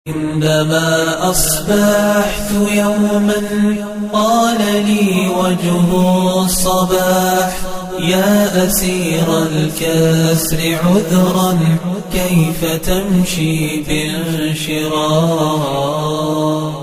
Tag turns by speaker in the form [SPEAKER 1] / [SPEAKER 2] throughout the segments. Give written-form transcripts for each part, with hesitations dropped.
[SPEAKER 1] عندما أصبحت يوما قال لي وجه الصباح: يا أسير الكسر عذرا كيف تمشي بانشراح.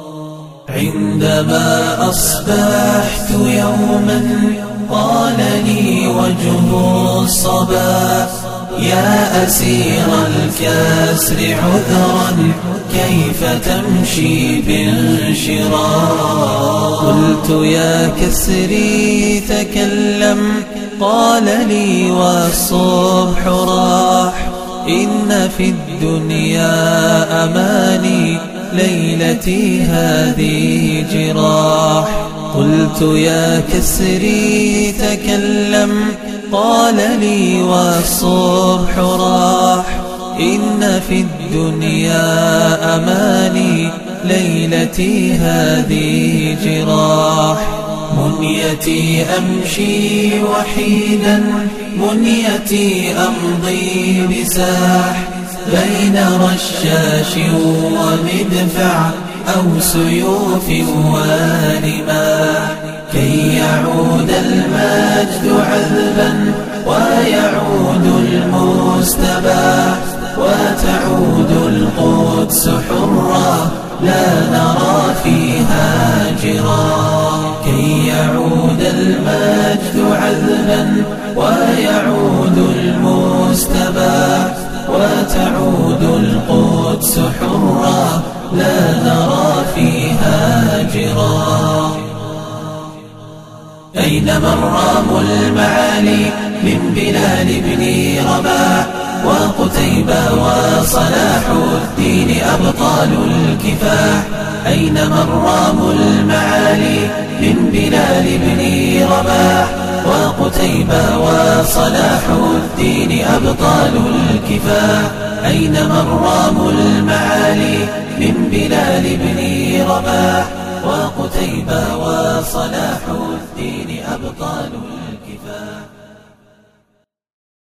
[SPEAKER 1] عندما أصبحت يوما قال لي وجه الصباح: يا أسير الكسر عذرا كيف تمشي بانشراح. قلت يا كسري تكلم، قال لي والصبح راح. إن في الدنيا أماني ليلتي هذه جراح. قلت يا كسري تكلم، قال لي والصبح راح. إن في الدنيا أماني ليلتي هذه جراح. منيتي أمشي وحيدا، منيتي أمضي بساح، بين رشاش ومدفع أو سيوف ورماح، كي يعود المجد عذبا ويعود المستباح، وتعود القدس حرة لا نرى فيها جراح. كي يعود المجد عذبا ويعود المستباح، وتعود القدس حرة لا نرى فيها جراح. أين من راموا المعالي من بلال بن رباح، وقتيبة وصلاح الدين أبطال الكفاح. أين من راموا المعالي من بلال بن رباح، وقتيبة وصلاح الدين أبطال الكفاح. أين من راموا المعالي من بلال بن رباح، وقتيبة وصلاح الدين أبطال الكفاح.